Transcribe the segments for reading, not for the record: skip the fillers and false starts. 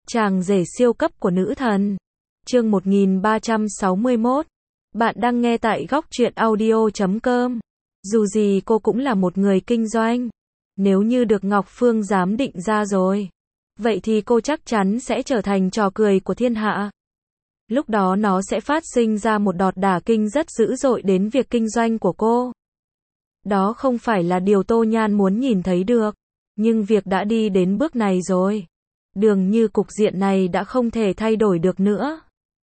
Chàng rể siêu cấp của nữ thần. Chương 1361. Bạn đang nghe tại góc truyện audio.com. Dù gì cô cũng là một người kinh doanh. Nếu như được Ngọc Phương giám định ra rồi, vậy thì cô chắc chắn sẽ trở thành trò cười của thiên hạ. Lúc đó nó sẽ phát sinh ra một đọt đả kinh rất dữ dội đến việc kinh doanh của cô. Đó không phải là điều Tô Nhan muốn nhìn thấy được. Nhưng việc đã đi đến bước này rồi. Dường như cục diện này đã không thể thay đổi được nữa.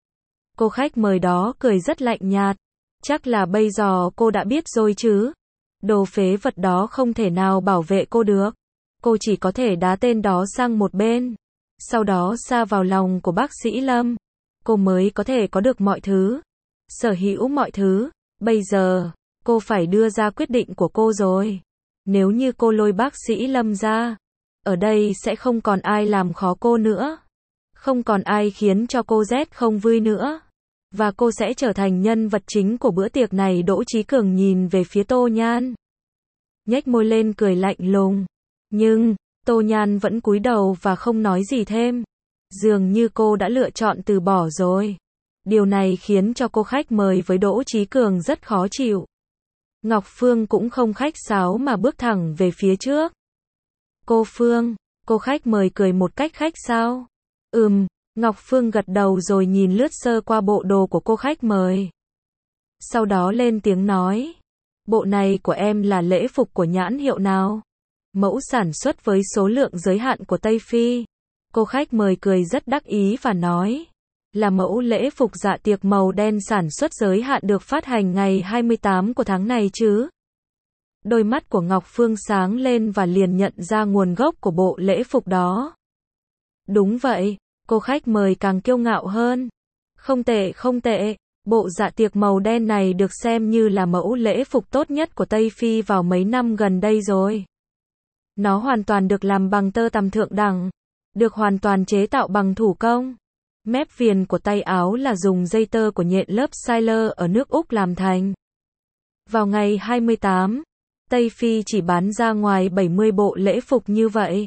Cô khách mời đó cười rất lạnh nhạt. Chắc là bây giờ cô đã biết rồi chứ. Đồ phế vật đó không thể nào bảo vệ cô được. Cô chỉ có thể đá tên đó sang một bên. Sau đó sa vào lòng của bác sĩ Lâm. Cô mới có thể có được mọi thứ. Sở hữu mọi thứ. Bây giờ, cô phải đưa ra quyết định của cô rồi. Nếu như cô lôi bác sĩ Lâm ra, ở đây sẽ không còn ai làm khó cô nữa. Không còn ai khiến cho cô rét không vui nữa. Và cô sẽ trở thành nhân vật chính của bữa tiệc này. Đỗ Chí Cường nhìn về phía Tô Nhan. Nhếch môi lên cười lạnh lùng. Nhưng, Tô Nhan vẫn cúi đầu và không nói gì thêm. Dường như cô đã lựa chọn từ bỏ rồi. Điều này khiến cho cô khách mời với Đỗ Chí Cường rất khó chịu. Ngọc Phương cũng không khách sáo mà bước thẳng về phía trước. Cô Phương, cô khách mời cười một cách khách sáo. Ngọc Phương gật đầu rồi nhìn lướt sơ qua bộ đồ của cô khách mời. Sau đó lên tiếng nói. Bộ này của em là lễ phục của nhãn hiệu nào? Mẫu sản xuất với số lượng giới hạn của Tây Phi. Cô khách mời cười rất đắc ý và nói. Là mẫu lễ phục dạ tiệc màu đen sản xuất giới hạn được phát hành ngày 28 của tháng này chứ? Đôi mắt của Ngọc Phương sáng lên và liền nhận ra nguồn gốc của bộ lễ phục đó. Đúng vậy, cô khách mời càng kiêu ngạo hơn. Không tệ, không tệ, bộ dạ tiệc màu đen này được xem như là mẫu lễ phục tốt nhất của Tây Phi vào mấy năm gần đây rồi. Nó hoàn toàn được làm bằng tơ tằm thượng đẳng, được hoàn toàn chế tạo bằng thủ công. Mép viền của tay áo là dùng dây tơ của nhện lớp Sailor ở nước Úc làm thành. Vào ngày 28, Tây Phi chỉ bán ra ngoài 70 bộ lễ phục như vậy.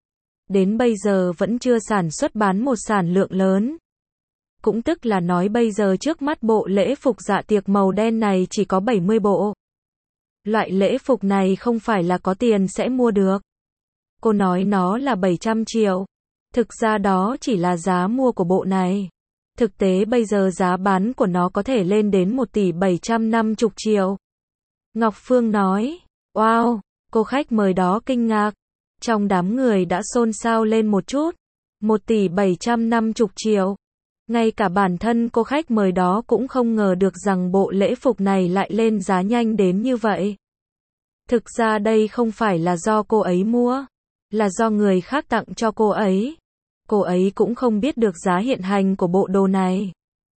Đến bây giờ vẫn chưa sản xuất bán một sản lượng lớn. Cũng tức là nói bây giờ trước mắt bộ lễ phục dạ tiệc màu đen này chỉ có 70 bộ. Loại lễ phục này không phải là có tiền sẽ mua được. Cô nói nó là 700 triệu. Thực ra đó chỉ là giá mua của bộ này. Thực tế bây giờ giá bán của nó có thể lên đến 1 tỷ 750 triệu. Ngọc Phương nói. Wow, cô khách mời đó kinh ngạc. Trong đám người đã xôn xao lên một chút. 1 tỷ 750 triệu. Ngay cả bản thân cô khách mời đó cũng không ngờ được rằng bộ lễ phục này lại lên giá nhanh đến như vậy. Thực ra đây không phải là do cô ấy mua, là do người khác tặng cho cô ấy. Cô ấy cũng không biết được giá hiện hành của bộ đồ này,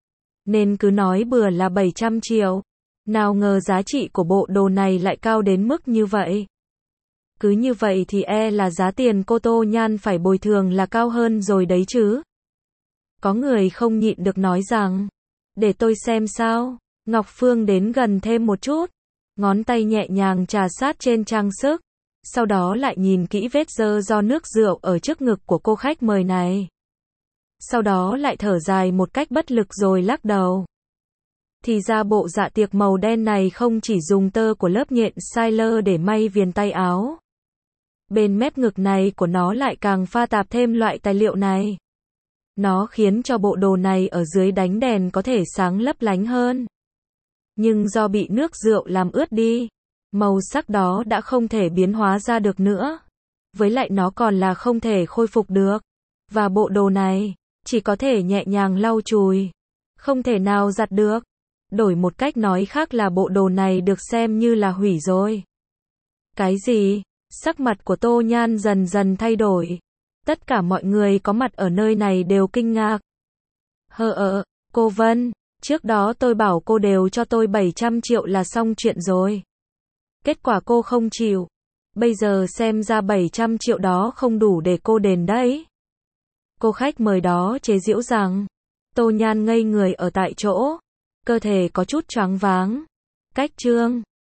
nên cứ nói bừa là 700 triệu. Nào ngờ giá trị của bộ đồ này lại cao đến mức như vậy. Cứ như vậy thì là giá tiền cô Tô Nhan phải bồi thường là cao hơn rồi đấy chứ. Có người không nhịn được nói rằng, để tôi xem sao. Ngọc Phương đến gần thêm một chút, ngón tay nhẹ nhàng chà sát trên trang sức, sau đó lại nhìn kỹ vết dơ do nước rượu ở trước ngực của cô khách mời này. Sau đó lại thở dài một cách bất lực rồi lắc đầu. Thì ra bộ dạ tiệc màu đen này không chỉ dùng tơ của lớp nhện Sailor để may viền tay áo. Bên mép ngực này của nó lại càng pha tạp thêm loại tài liệu này. Nó khiến cho bộ đồ này ở dưới đánh đèn có thể sáng lấp lánh hơn. Nhưng do bị nước rượu làm ướt đi, màu sắc đó đã không thể biến hóa ra được nữa. Với lại nó còn là không thể khôi phục được. Và bộ đồ này, chỉ có thể nhẹ nhàng lau chùi. Không thể nào giặt được. Đổi một cách nói khác là bộ đồ này được xem như là hủy rồi. Cái gì? Sắc mặt của Tô Nhan dần dần thay đổi. Tất cả mọi người có mặt ở nơi này đều kinh ngạc. Cô Vân, trước đó tôi bảo cô đều cho tôi 700 triệu là xong chuyện rồi. Kết quả cô không chịu. Bây giờ xem ra 700 triệu đó không đủ để cô đền đấy. Cô khách mời đó chế giễu rằng. Tô Nhan ngây người ở tại chỗ. Cơ thể có chút choáng váng. Cách chương